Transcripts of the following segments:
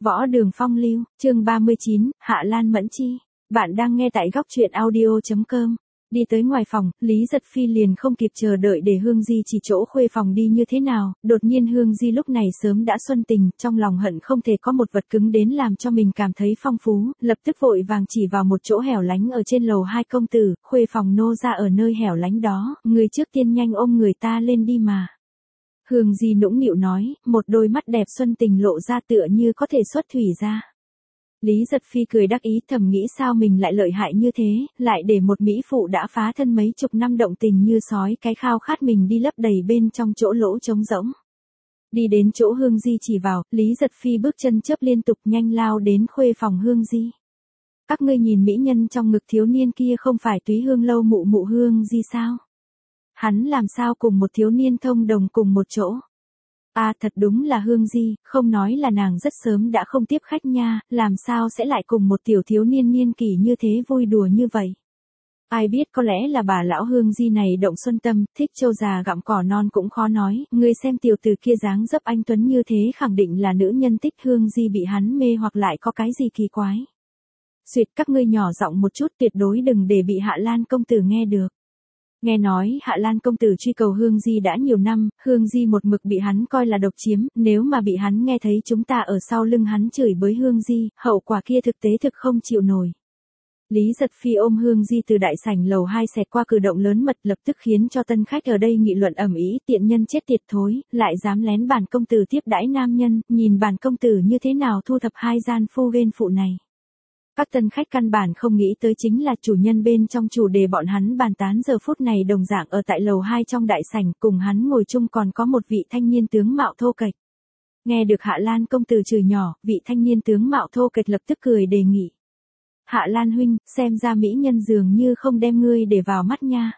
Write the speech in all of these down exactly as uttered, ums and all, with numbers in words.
Võ Đường Phong lưu, chương ba mươi chín, Hạ Lan Mẫn Chi. Bạn đang nghe tại góc truyện audio chấm com. Đi tới ngoài phòng, Lý Giật Phi liền không kịp chờ đợi để Hương Di chỉ chỗ khuê phòng đi như thế nào, đột nhiên Hương Di lúc này sớm đã xuân tình, trong lòng hận không thể có một vật cứng đến làm cho mình cảm thấy phong phú, lập tức vội vàng chỉ vào một chỗ hẻo lánh ở trên lầu hai công tử, khuê phòng nô ra ở nơi hẻo lánh đó, người trước tiên nhanh ôm người ta lên đi mà. Hương Di nũng nịu nói, một đôi mắt đẹp xuân tình lộ ra tựa như có thể xuất thủy ra. Lý Giật Phi cười đắc ý thầm nghĩ sao mình lại lợi hại như thế, lại để một mỹ phụ đã phá thân mấy chục năm động tình như sói cái khao khát mình đi lấp đầy bên trong chỗ lỗ trống rỗng. Đi đến chỗ Hương Di chỉ vào, Lý Giật Phi bước chân chớp liên tục nhanh lao đến khuê phòng Hương Di. Các ngươi nhìn mỹ nhân trong ngực thiếu niên kia không phải Túy Hương lâu mụ mụ Hương Di sao? Hắn làm sao cùng một thiếu niên thông đồng cùng một chỗ? À thật đúng là Hương Di, không nói là nàng rất sớm đã không tiếp khách nha, làm sao sẽ lại cùng một tiểu thiếu niên niên kỷ như thế vui đùa như vậy? Ai biết có lẽ là bà lão Hương Di này động xuân tâm, thích trâu già gặm cỏ non cũng khó nói, người xem tiểu tử kia dáng dấp anh tuấn như thế khẳng định là nữ nhân thích Hương Di bị hắn mê hoặc lại có cái gì kỳ quái. Xuyệt các ngươi nhỏ giọng một chút tuyệt đối đừng để bị Hạ Lan công tử nghe được. Nghe nói Hạ Lan công tử truy cầu Hương Di đã nhiều năm, Hương Di một mực bị hắn coi là độc chiếm, nếu mà bị hắn nghe thấy chúng ta ở sau lưng hắn chửi bới Hương Di, hậu quả kia thực tế thực không chịu nổi. Lý Giật Phi ôm Hương Di từ đại sảnh lầu hai xẹt qua cử động lớn mật lập tức khiến cho tân khách ở đây nghị luận ầm ĩ, tiện nhân chết tiệt thối, lại dám lén bản công tử tiếp đãi nam nhân, nhìn bản công tử như thế nào thu thập hai gian phu ghen phụ này. Các tân khách căn bản không nghĩ tới chính là chủ nhân bên trong chủ đề bọn hắn bàn tán giờ phút này đồng dạng ở tại lầu hai trong đại sảnh cùng hắn ngồi chung còn có một vị thanh niên tướng mạo thô kệch. Nghe được Hạ Lan công tử chửi nhỏ, vị thanh niên tướng mạo thô kệch lập tức cười đề nghị. Hạ Lan huynh, xem ra mỹ nhân dường như không đem ngươi để vào mắt nha.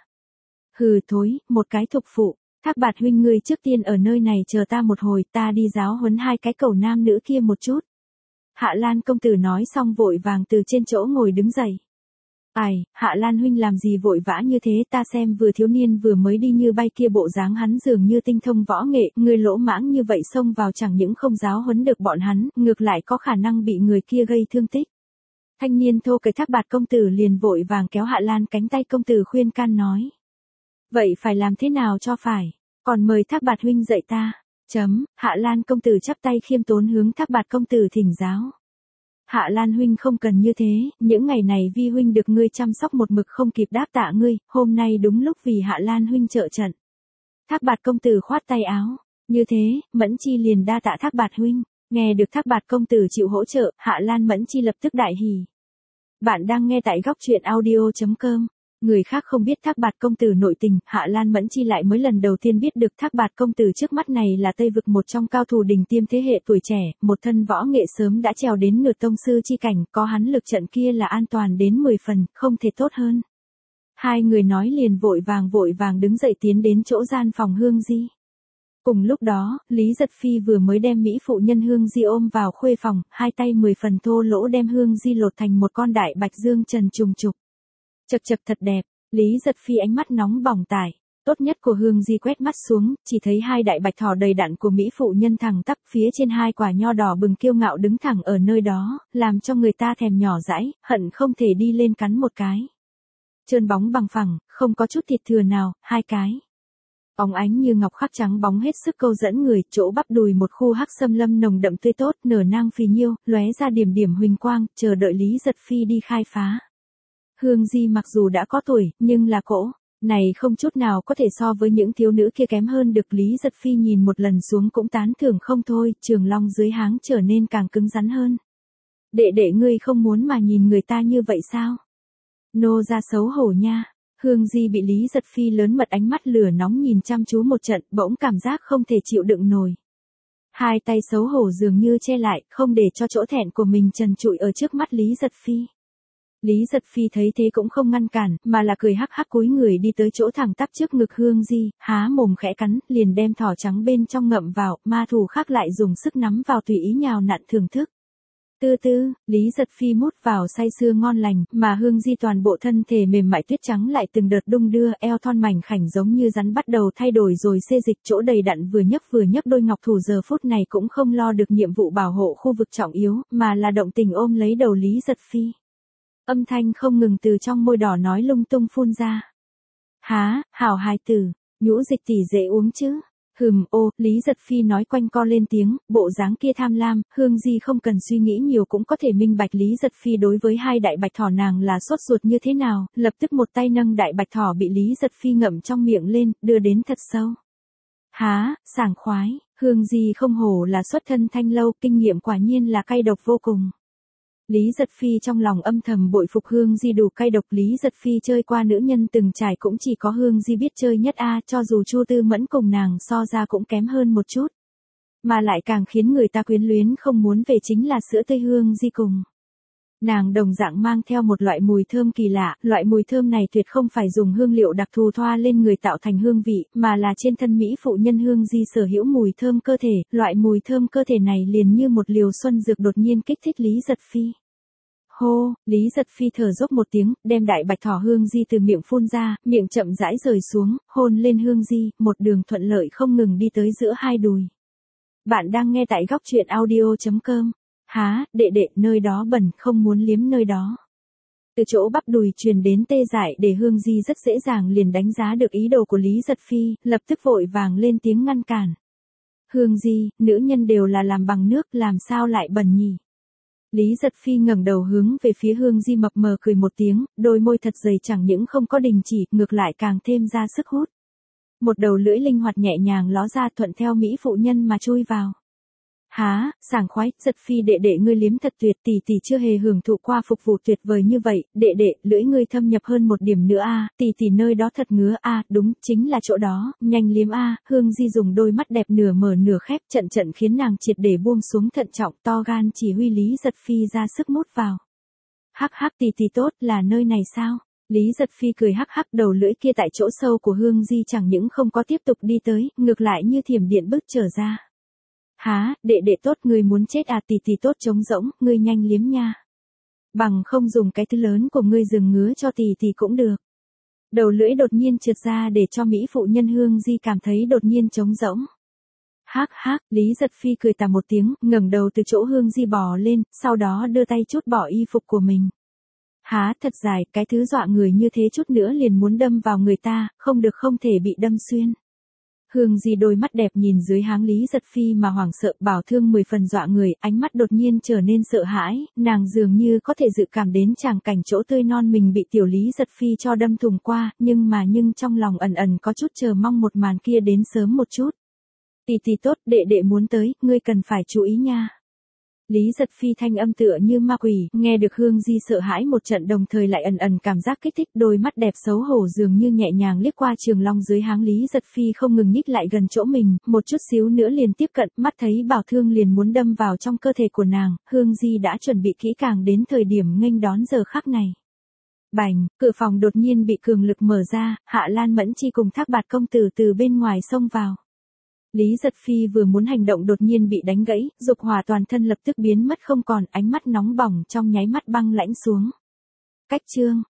Hừ thối, một cái thục phụ, Thác Bạt huynh ngươi trước tiên ở nơi này chờ ta một hồi ta đi giáo huấn hai cái cẩu nam nữ kia một chút. Hạ Lan công tử nói xong vội vàng từ trên chỗ ngồi đứng dậy. Ai, Hạ Lan huynh làm gì vội vã như thế ta xem vừa thiếu niên vừa mới đi như bay kia bộ dáng hắn dường như tinh thông võ nghệ, người lỗ mãng như vậy xông vào chẳng những không giáo huấn được bọn hắn, ngược lại có khả năng bị người kia gây thương tích. Thanh niên thô cái Thác Bạt công tử liền vội vàng kéo Hạ Lan cánh tay công tử khuyên can nói. Vậy phải làm thế nào cho phải, còn mời Thác Bạt huynh dạy ta. Chấm, Hạ Lan công tử chắp tay khiêm tốn hướng Thác Bạt công tử thỉnh giáo. Hạ Lan huynh không cần như thế, những ngày này vi huynh được ngươi chăm sóc một mực không kịp đáp tạ ngươi, hôm nay đúng lúc vì Hạ Lan huynh trợ trận. Thác Bạt công tử khoát tay áo, như thế, Mẫn Chi liền đa tạ Thác Bạt huynh, nghe được Thác Bạt công tử chịu hỗ trợ, Hạ Lan Mẫn Chi lập tức đại hỉ. Bạn đang nghe tại góc truyện audio chấm com. Người khác không biết Thác Bạt công tử nội tình, Hạ Lan Mẫn Chi lại mới lần đầu tiên biết được Thác Bạt công tử trước mắt này là Tây vực một trong cao thủ đỉnh tiêm thế hệ tuổi trẻ, một thân võ nghệ sớm đã trèo đến nửa tông sư chi cảnh, có hắn lực trận kia là an toàn đến mười phần, không thể tốt hơn. Hai người nói liền vội vàng vội vàng đứng dậy tiến đến chỗ gian phòng Hương Di. Cùng lúc đó, Lý Giật Phi vừa mới đem mỹ phụ nhân Hương Di ôm vào khuê phòng, hai tay mười phần thô lỗ đem Hương Di lột thành một con đại bạch dương trần trùng trục. Chật chật thật đẹp, Lý Giật Phi ánh mắt nóng bỏng tải, tốt nhất của Hương Di quét mắt xuống, chỉ thấy hai đại bạch thỏ đầy đặn của mỹ phụ nhân thẳng tắp phía trên hai quả nho đỏ bừng kiêu ngạo đứng thẳng ở nơi đó, làm cho người ta thèm nhỏ dãi, hận không thể đi lên cắn một cái. Trơn bóng bằng phẳng, không có chút thịt thừa nào, hai cái. Óng ánh như ngọc khắc trắng bóng hết sức câu dẫn người, chỗ bắp đùi một khu hắc xâm lâm nồng đậm tươi tốt, nở nang phì nhiêu, lóe ra điểm điểm huỳnh quang, chờ đợi Lý Giật Phi đi khai phá. Hương Di mặc dù đã có tuổi, nhưng là cỗ, này không chút nào có thể so với những thiếu nữ kia kém hơn được. Lý Giật Phi nhìn một lần xuống cũng tán thưởng không thôi, trường long dưới háng trở nên càng cứng rắn hơn. Đệ đệ ngươi không muốn mà nhìn người ta như vậy sao? Nô ra xấu hổ nha. Hương Di bị Lý Giật Phi lớn mật ánh mắt lửa nóng nhìn chăm chú một trận, bỗng cảm giác không thể chịu đựng nổi. Hai tay xấu hổ dường như che lại, không để cho chỗ thẹn của mình trần trụi ở trước mắt Lý Giật Phi. Lý Giật Phi thấy thế cũng không ngăn cản, mà là cười hắc hắc cúi người đi tới chỗ thẳng tắp trước ngực Hương Di, há mồm khẽ cắn, liền đem thỏ trắng bên trong ngậm vào, ma thủ khác lại dùng sức nắm vào tùy ý nhào nặn thưởng thức. Tư tư, Lý Giật Phi mút vào say sưa ngon lành, mà Hương Di toàn bộ thân thể mềm mại tuyết trắng lại từng đợt đung đưa, eo thon mảnh khảnh giống như rắn bắt đầu thay đổi rồi xê dịch, chỗ đầy đặn vừa nhấc vừa nhấc đôi ngọc thủ giờ phút này cũng không lo được nhiệm vụ bảo hộ khu vực trọng yếu, mà là động tình ôm lấy đầu Lý Giật Phi. Âm thanh không ngừng từ trong môi đỏ nói lung tung phun ra. Há, hảo hài tử, nhũ dịch tỷ dễ uống chứ. Hừm, ô, Lý Giật Phi nói quanh co lên tiếng, bộ dáng kia tham lam, Hương Di không cần suy nghĩ nhiều cũng có thể minh bạch Lý Giật Phi đối với hai đại bạch thỏ nàng là sốt ruột như thế nào, lập tức một tay nâng đại bạch thỏ bị Lý Giật Phi ngậm trong miệng lên, đưa đến thật sâu. Há, sảng khoái, Hương Di không hổ là xuất thân thanh lâu, kinh nghiệm quả nhiên là cay độc vô cùng. Lý Giật Phi trong lòng âm thầm bội phục Hương Di đủ cay độc. Lý Giật Phi chơi qua nữ nhân từng trải cũng chỉ có Hương Di biết chơi nhất a, cho dù Chu Tư Mẫn cùng nàng so ra cũng kém hơn một chút. Mà lại càng khiến người ta quyến luyến không muốn về chính là sữa tươi Hương Di cùng. Nàng đồng dạng mang theo một loại mùi thơm kỳ lạ, loại mùi thơm này tuyệt không phải dùng hương liệu đặc thù thoa lên người tạo thành hương vị, mà là trên thân mỹ phụ nhân Hương Di sở hữu mùi thơm cơ thể, loại mùi thơm cơ thể này liền như một liều xuân dược đột nhiên kích thích Lý Giật Phi. Hô, Lý Giật Phi thở dốc một tiếng, đem đại bạch thỏ Hương Di từ miệng phun ra, miệng chậm rãi rời xuống, hôn lên Hương Di, một đường thuận lợi không ngừng đi tới giữa hai đùi. Bạn đang nghe tại góc truyện audio chấm com. Há, đệ đệ, nơi đó bẩn, không muốn liếm nơi đó. Từ chỗ bắp đùi truyền đến tê dại để Hương Di rất dễ dàng liền đánh giá được ý đồ của Lý Giật Phi, lập tức vội vàng lên tiếng ngăn cản. Hương Di, nữ nhân đều là làm bằng nước, làm sao lại bẩn nhỉ? Lý Giật Phi ngẩng đầu hướng về phía Hương Di mập mờ cười một tiếng, đôi môi thật dày chẳng những không có đình chỉ, ngược lại càng thêm ra sức hút. Một đầu lưỡi linh hoạt nhẹ nhàng ló ra thuận theo mỹ phụ nhân mà chui vào. Há, sảng khoái, Giật Phi đệ đệ ngươi liếm thật tuyệt, tỷ tỷ chưa hề hưởng thụ qua phục vụ tuyệt vời như vậy, đệ đệ, lưỡi ngươi thâm nhập hơn một điểm nữa a, tỷ tỷ nơi đó thật ngứa a, đúng, chính là chỗ đó, nhanh liếm a. Hương Di dùng đôi mắt đẹp nửa mở nửa khép, trận trận khiến nàng triệt để buông xuống thận trọng, to gan chỉ huy Lý Giật Phi ra sức mút vào. Hắc hắc, tỷ tỷ tốt, là nơi này sao? Lý Giật Phi cười hắc hắc, đầu lưỡi kia tại chỗ sâu của Hương Di chẳng những không có tiếp tục đi tới, ngược lại như thiểm điện bức trở ra. Há, đệ đệ tốt, ngươi muốn chết à, tỷ tỷ tốt trống rỗng, ngươi nhanh liếm nha. Bằng không dùng cái thứ lớn của ngươi dừng ngứa cho tỷ tỷ cũng được. Đầu lưỡi đột nhiên trượt ra để cho mỹ phụ nhân Hương Di cảm thấy đột nhiên trống rỗng. Hắc hắc, Lý Giật Phi cười tà một tiếng, ngẩng đầu từ chỗ Hương Di bò lên, sau đó đưa tay chút bỏ y phục của mình. Há, thật dài, cái thứ dọa người như thế chút nữa liền muốn đâm vào người ta, không được không thể bị đâm xuyên. Hương Di đôi mắt đẹp nhìn dưới háng Lý Giật Phi mà hoảng sợ, bảo thương mười phần dọa người, ánh mắt đột nhiên trở nên sợ hãi, nàng dường như có thể dự cảm đến tràng cảnh chỗ tươi non mình bị tiểu Lý Giật Phi cho đâm thủng qua, nhưng mà nhưng trong lòng ẩn ẩn có chút chờ mong một màn kia đến sớm một chút. Tỷ tỷ tốt, đệ đệ muốn tới, ngươi cần phải chú ý nha. Lý Giật Phi thanh âm tựa như ma quỷ, nghe được Hương Di sợ hãi một trận đồng thời lại ẩn ẩn cảm giác kích thích, đôi mắt đẹp xấu hổ dường như nhẹ nhàng liếc qua Trường Long dưới háng Lý Giật Phi không ngừng nhích lại gần chỗ mình, một chút xíu nữa liền tiếp cận, mắt thấy bảo thương liền muốn đâm vào trong cơ thể của nàng, Hương Di đã chuẩn bị kỹ càng đến thời điểm nghênh đón giờ khắc này. Bành, cửa phòng đột nhiên bị cường lực mở ra, Hạ Lan Mẫn Chi cùng Thác Bạt công tử từ bên ngoài xông vào. Lý Giật Phi vừa muốn hành động đột nhiên bị đánh gãy, dục hỏa toàn thân lập tức biến mất không còn, ánh mắt nóng bỏng trong nháy mắt băng lãnh xuống. Cách chương,